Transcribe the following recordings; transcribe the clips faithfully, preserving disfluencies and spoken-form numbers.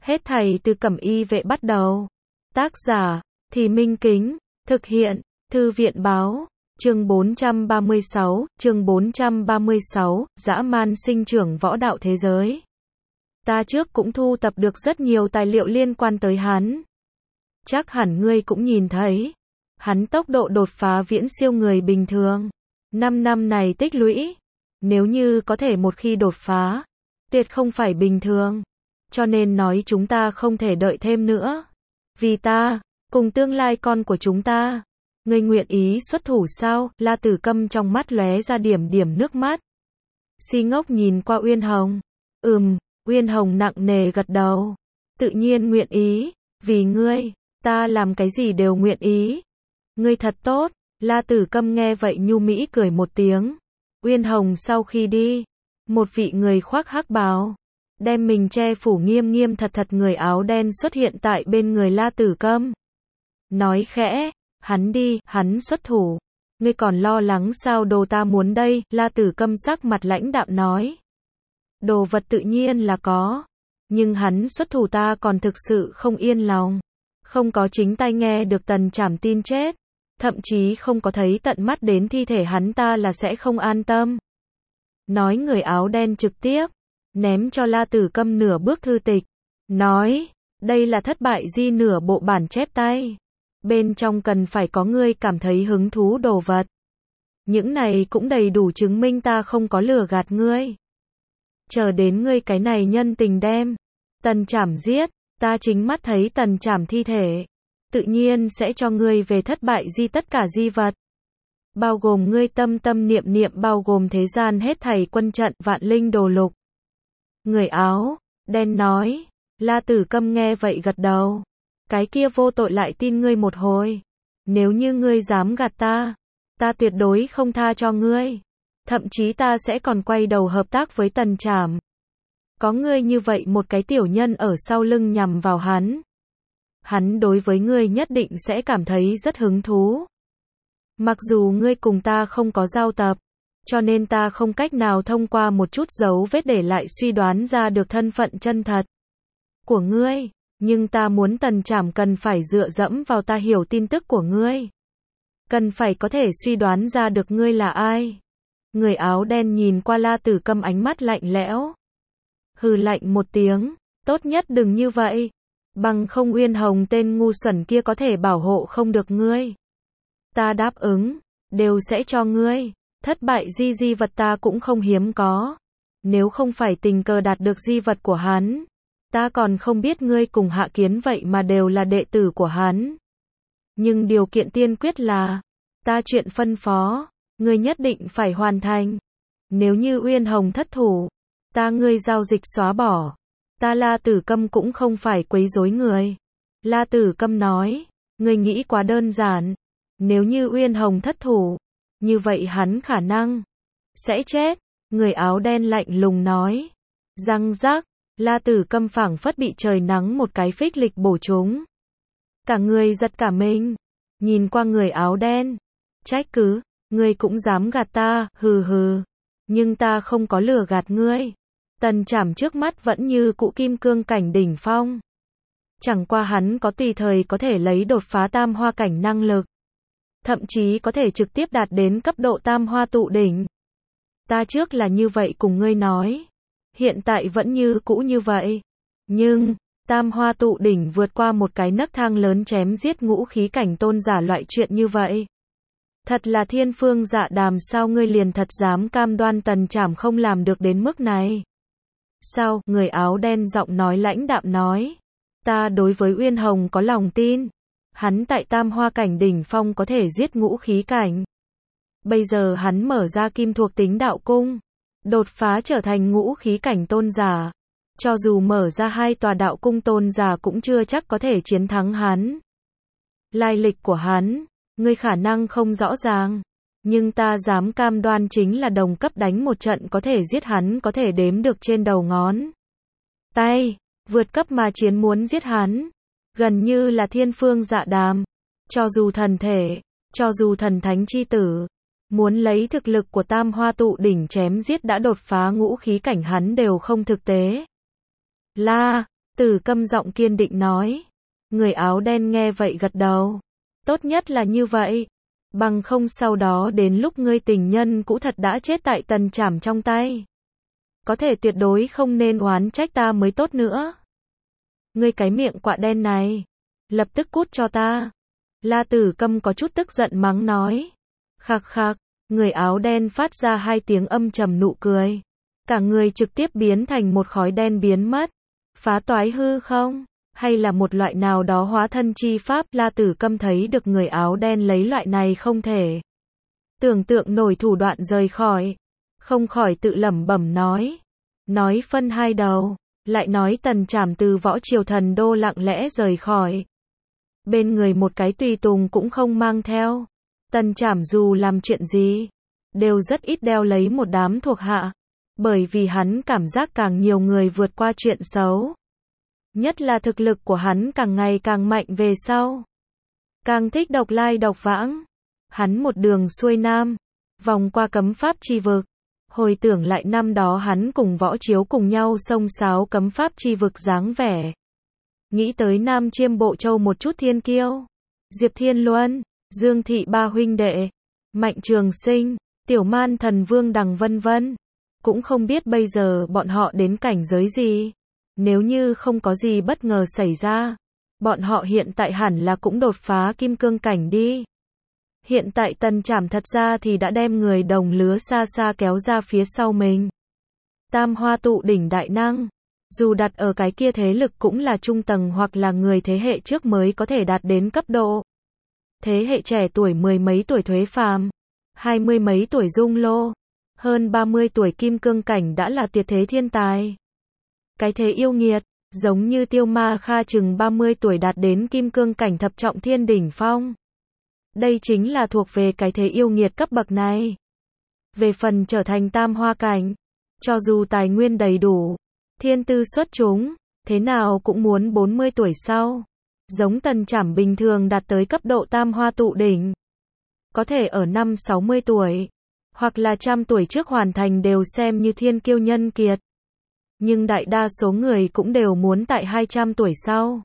Hết thảy từ Cẩm Y Vệ bắt đầu. Tác giả, Thì Minh Kính, thực hiện, Thư viện báo, chương bốn trăm ba mươi sáu, chương bốn trăm ba mươi sáu, dã man sinh trưởng võ đạo thế giới. Ta trước cũng thu tập được rất nhiều tài liệu liên quan tới hắn. Chắc hẳn ngươi cũng nhìn thấy. Hắn tốc độ đột phá viễn siêu người bình thường. Năm năm này tích lũy. Nếu như có thể một khi đột phá, tuyệt không phải bình thường. Cho nên nói chúng ta không thể đợi thêm nữa. Vì ta, cùng tương lai con của chúng ta. Ngươi nguyện ý xuất thủ sao? La Tử Câm trong mắt lóe ra điểm điểm nước mắt. Si ngốc nhìn qua Uyên Hồng. Ừm, Uyên Hồng nặng nề gật đầu. Tự nhiên nguyện ý, vì ngươi, ta làm cái gì đều nguyện ý. Ngươi thật tốt. La Tử Câm nghe vậy nhu mỹ cười một tiếng. Uyên Hồng sau khi đi, một vị người khoác hắc bào, đem mình che phủ nghiêm nghiêm thật thật người áo đen xuất hiện tại bên người La Tử Câm. Nói khẽ, hắn đi, hắn xuất thủ. Ngươi còn lo lắng sao? Đồ ta muốn đây. La Tử Câm sắc mặt lãnh đạm nói. Đồ vật tự nhiên là có, nhưng hắn xuất thủ ta còn thực sự không yên lòng. Không có chính tay nghe được Tần Trảm tin chết, thậm chí không có thấy tận mắt đến thi thể hắn ta là sẽ không an tâm. Nói người áo đen trực tiếp ném cho La Tử Câm nửa bước thư tịch, nói, đây là thất bại di nửa bộ bản chép tay. Bên trong cần phải có ngươi cảm thấy hứng thú đồ vật. Những này cũng đầy đủ chứng minh ta không có lừa gạt ngươi. Chờ đến ngươi cái này nhân tình đem Tần Trảm giết, ta chính mắt thấy Tần Trảm thi thể, tự nhiên sẽ cho ngươi về thất bại di tất cả di vật. Bao gồm ngươi tâm tâm niệm niệm, bao gồm thế gian hết thảy quân trận, vạn linh đồ lục. Người áo đen nói. La Tử Câm nghe vậy gật đầu. Cái kia vô tội lại tin ngươi một hồi. Nếu như ngươi dám gạt ta, ta tuyệt đối không tha cho ngươi. Thậm chí ta sẽ còn quay đầu hợp tác với Tần Trảm. Có ngươi như vậy một cái tiểu nhân ở sau lưng nhằm vào hắn, hắn đối với ngươi nhất định sẽ cảm thấy rất hứng thú. Mặc dù ngươi cùng ta không có giao tập, cho nên ta không cách nào thông qua một chút dấu vết để lại suy đoán ra được thân phận chân thật của ngươi, nhưng ta muốn Tần Trảm cần phải dựa dẫm vào ta hiểu tin tức của ngươi, cần phải có thể suy đoán ra được ngươi là ai. Người áo đen nhìn qua La Tử Câm ánh mắt lạnh lẽo. Hừ lạnh một tiếng, tốt nhất đừng như vậy, bằng không Uyên Hồng tên ngu xuẩn kia có thể bảo hộ không được ngươi. Ta đáp ứng, đều sẽ cho ngươi. Thất bại di di vật ta cũng không hiếm có. Nếu không phải tình cờ đạt được di vật của hắn, ta còn không biết ngươi cùng Hạ Kiến vậy mà đều là đệ tử của hắn. Nhưng điều kiện tiên quyết là, ta chuyện phân phó, ngươi nhất định phải hoàn thành. Nếu như Uyên Hồng thất thủ, ta ngươi giao dịch xóa bỏ. Ta La Tử Câm cũng không phải quấy rối người. La Tử Câm nói, ngươi nghĩ quá đơn giản. Nếu như Uyên Hồng thất thủ, như vậy hắn khả năng sẽ chết. Người áo đen lạnh lùng nói. Răng rắc, La Tử Câm phảng phất bị trời nắng một cái phích lịch bổ trúng. Cả người giật cả mình, nhìn qua người áo đen. Trách cứ, ngươi cũng dám gạt ta, hừ hừ. Nhưng ta không có lừa gạt ngươi. Tần Trảm trước mắt vẫn như cũ kim cương cảnh đỉnh phong. Chẳng qua hắn có tùy thời có thể lấy đột phá tam hoa cảnh năng lực. Thậm chí có thể trực tiếp đạt đến cấp độ tam hoa tụ đỉnh. Ta trước là như vậy cùng ngươi nói. Hiện tại vẫn như cũ như vậy. Nhưng, tam hoa tụ đỉnh vượt qua một cái nấc thang lớn chém giết ngũ khí cảnh tôn giả loại chuyện như vậy. Thật là thiên phương dạ đàm, sao ngươi liền thật dám cam đoan Tần Trảm không làm được đến mức này? Sao? Người áo đen giọng nói lãnh đạm nói. Ta đối với Uyên Hồng có lòng tin. Hắn tại tam hoa cảnh đỉnh phong có thể giết ngũ khí cảnh. Bây giờ hắn mở ra kim thuộc tính đạo cung, đột phá trở thành ngũ khí cảnh tôn giả. Cho dù mở ra hai tòa đạo cung tôn giả cũng chưa chắc có thể chiến thắng hắn. Lai lịch của hắn, ngươi khả năng không rõ ràng. Nhưng ta dám cam đoan chính là đồng cấp đánh một trận có thể giết hắn có thể đếm được trên đầu ngón tay. Vượt cấp mà chiến muốn giết hắn, gần như là thiên phương dạ đàm. Cho dù thần thể, cho dù thần thánh chi tử, muốn lấy thực lực của tam hoa tụ đỉnh chém giết đã đột phá ngũ khí cảnh hắn đều không thực tế. La, Tử Câm giọng kiên định nói. Người áo đen nghe vậy gật đầu. Tốt nhất là như vậy. Bằng không sau đó đến lúc ngươi tình nhân cũ thật đã chết tại Tần Trảm trong tay. Có thể tuyệt đối không nên oán trách ta mới tốt nữa. Ngươi cái miệng quạ đen này. Lập tức cút cho ta. La Tử Câm có chút tức giận mắng nói. Khạc khạc, người áo đen phát ra hai tiếng âm trầm nụ cười. Cả người trực tiếp biến thành một khói đen biến mất. Phá toái hư không? Hay là một loại nào đó hóa thân chi pháp? La Tử Câm thấy được người áo đen lấy loại này không thể tưởng tượng nổi thủ đoạn rời khỏi. Không khỏi tự lẩm bẩm nói. Nói phân hai đầu. Lại nói Tần Trảm từ võ triều thần đô lặng lẽ rời khỏi. Bên người một cái tùy tùng cũng không mang theo. Tần Trảm dù làm chuyện gì, đều rất ít đeo lấy một đám thuộc hạ. Bởi vì hắn cảm giác càng nhiều người vượt qua chuyện xấu. Nhất là thực lực của hắn càng ngày càng mạnh về sau. Càng thích độc lai độc vãng. Hắn một đường xuôi nam, vòng qua cấm pháp chi vực. Hồi tưởng lại năm đó hắn cùng Võ Chiếu cùng nhau xông xáo cấm pháp chi vực dáng vẻ. Nghĩ tới Nam Chiêm Bộ Châu một chút thiên kiêu. Diệp Thiên Luân, Dương Thị ba huynh đệ, Mạnh Trường Sinh, Tiểu Man Thần Vương Đằng vân vân. Cũng không biết bây giờ bọn họ đến cảnh giới gì. Nếu như không có gì bất ngờ xảy ra, bọn họ hiện tại hẳn là cũng đột phá kim cương cảnh đi. Hiện tại Tần Trảm thật ra thì đã đem người đồng lứa xa xa kéo ra phía sau mình. Tam hoa tụ đỉnh đại năng, dù đặt ở cái kia thế lực cũng là trung tầng hoặc là người thế hệ trước mới có thể đạt đến cấp độ. Thế hệ trẻ tuổi mười mấy tuổi Thuế Phàm, hai mươi mấy tuổi Dung Lô, hơn ba mươi tuổi kim cương cảnh đã là tuyệt thế thiên tài. Cái thế yêu nghiệt, giống như Tiêu Ma Kha chừng ba mươi tuổi đạt đến kim cương cảnh thập trọng thiên đỉnh phong. Đây chính là thuộc về cái thế yêu nghiệt cấp bậc này. Về phần trở thành tam hoa cảnh, cho dù tài nguyên đầy đủ, thiên tư xuất chúng, thế nào cũng muốn bốn mươi tuổi sau. Giống Tần Trảm bình thường đạt tới cấp độ tam hoa tụ đỉnh. Có thể ở năm sáu mươi tuổi, hoặc là trăm tuổi trước hoàn thành đều xem như thiên kiêu nhân kiệt. Nhưng đại đa số người cũng đều muốn tại hai trăm tuổi sau.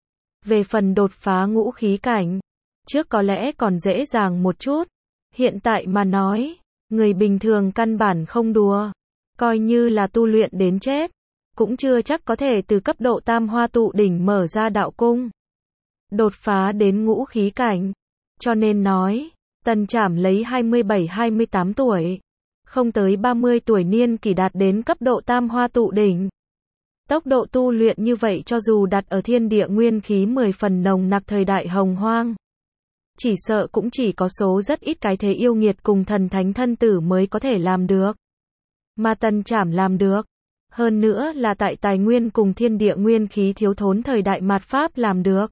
Về phần đột phá ngũ khí cảnh, trước có lẽ còn dễ dàng một chút. Hiện tại mà nói, người bình thường căn bản không đùa. Coi như là tu luyện đến chết, cũng chưa chắc có thể từ cấp độ tam hoa tụ đỉnh mở ra đạo cung. Đột phá đến ngũ khí cảnh. Cho nên nói, Tần Trảm lấy hai mươi bảy hai mươi tám tuổi, không tới ba mươi tuổi niên kỷ đạt đến cấp độ tam hoa tụ đỉnh. Tốc độ tu luyện như vậy cho dù đặt ở thiên địa nguyên khí mười phần nồng nặc thời đại hồng hoang, chỉ sợ cũng chỉ có số rất ít cái thế yêu nghiệt cùng thần thánh thân tử mới có thể làm được. Mà Tần Trảm làm được. Hơn nữa là tại tài nguyên cùng thiên địa nguyên khí thiếu thốn thời đại mạt Pháp làm được.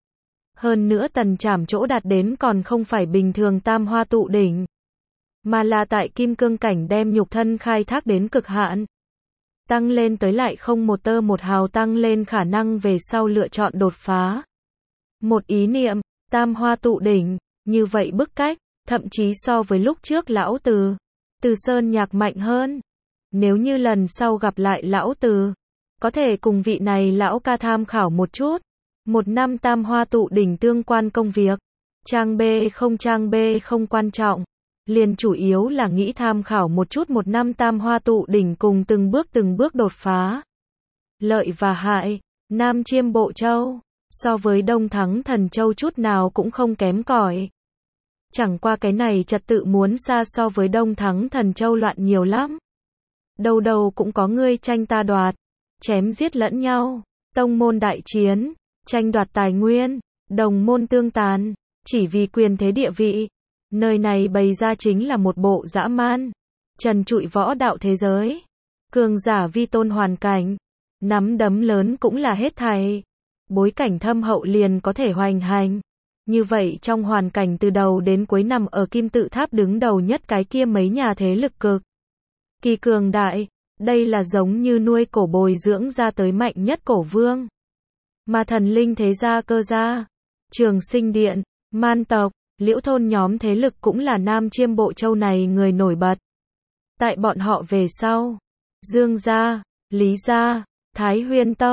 Hơn nữa Tần Trảm chỗ đạt đến còn không phải bình thường tam hoa tụ đỉnh, mà là tại kim cương cảnh đem nhục thân khai thác đến cực hạn. Tăng lên tới lại không một tơ một hào tăng lên khả năng về sau lựa chọn đột phá. Một ý niệm, tam hoa tụ đỉnh, như vậy bức cách, thậm chí so với lúc trước lão Từ, Từ Sơn Nhạc mạnh hơn. Nếu như lần sau gặp lại lão Từ, có thể cùng vị này lão ca tham khảo một chút. Một năm tam hoa tụ đỉnh tương quan công việc. Trang B không trang B không quan trọng. Liền chủ yếu là nghĩ tham khảo một chút một năm tam hoa tụ đỉnh cùng từng bước từng bước đột phá. Lợi và hại, Nam Chiêm Bộ Châu, so với Đông Thắng Thần Châu chút nào cũng không kém cỏi. Chẳng qua cái này trật tự muốn xa so với Đông Thắng Thần Châu loạn nhiều lắm. Đầu đầu cũng có ngươi tranh ta đoạt, chém giết lẫn nhau, tông môn đại chiến, tranh đoạt tài nguyên, đồng môn tương tàn, chỉ vì quyền thế địa vị. Nơi này bày ra chính là một bộ dã man, trần trụi võ đạo thế giới. Cường giả vi tôn hoàn cảnh, nắm đấm lớn cũng là hết thảy. Bối cảnh thâm hậu liền có thể hoành hành. Như vậy trong hoàn cảnh từ đầu đến cuối nằm ở kim tự tháp đứng đầu nhất cái kia mấy nhà thế lực cực kỳ cường đại, đây là giống như nuôi cổ bồi dưỡng ra tới mạnh nhất cổ vương. Mà thần linh thế gia cơ gia, Trường Sinh Điện, Man tộc, Liễu thôn nhóm thế lực cũng là Nam Chiêm Bộ Châu này người nổi bật. Tại bọn họ về sau, Dương gia, Lý gia, Thái Huyên Tông,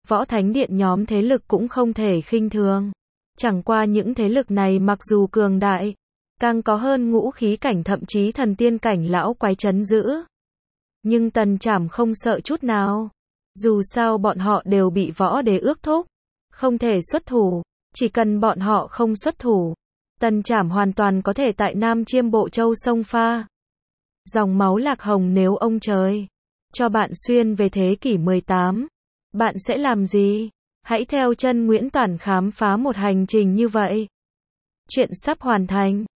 Võ Thánh Điện nhóm thế lực cũng không thể khinh thường. Chẳng qua những thế lực này mặc dù cường đại, càng có hơn ngũ khí cảnh thậm chí thần tiên cảnh lão quái trấn giữ. Nhưng Tần Trảm không sợ chút nào. Dù sao bọn họ đều bị võ đế ước thúc, không thể xuất thủ. Chỉ cần bọn họ không xuất thủ, Tần Trảm hoàn toàn có thể tại Nam Chiêm Bộ Châu sông pha. Dòng máu Lạc Hồng, nếu ông trời cho bạn xuyên về thế kỷ mười tám, bạn sẽ làm gì? Hãy theo chân Nguyễn Toản khám phá một hành trình như vậy. Chuyện sắp hoàn thành.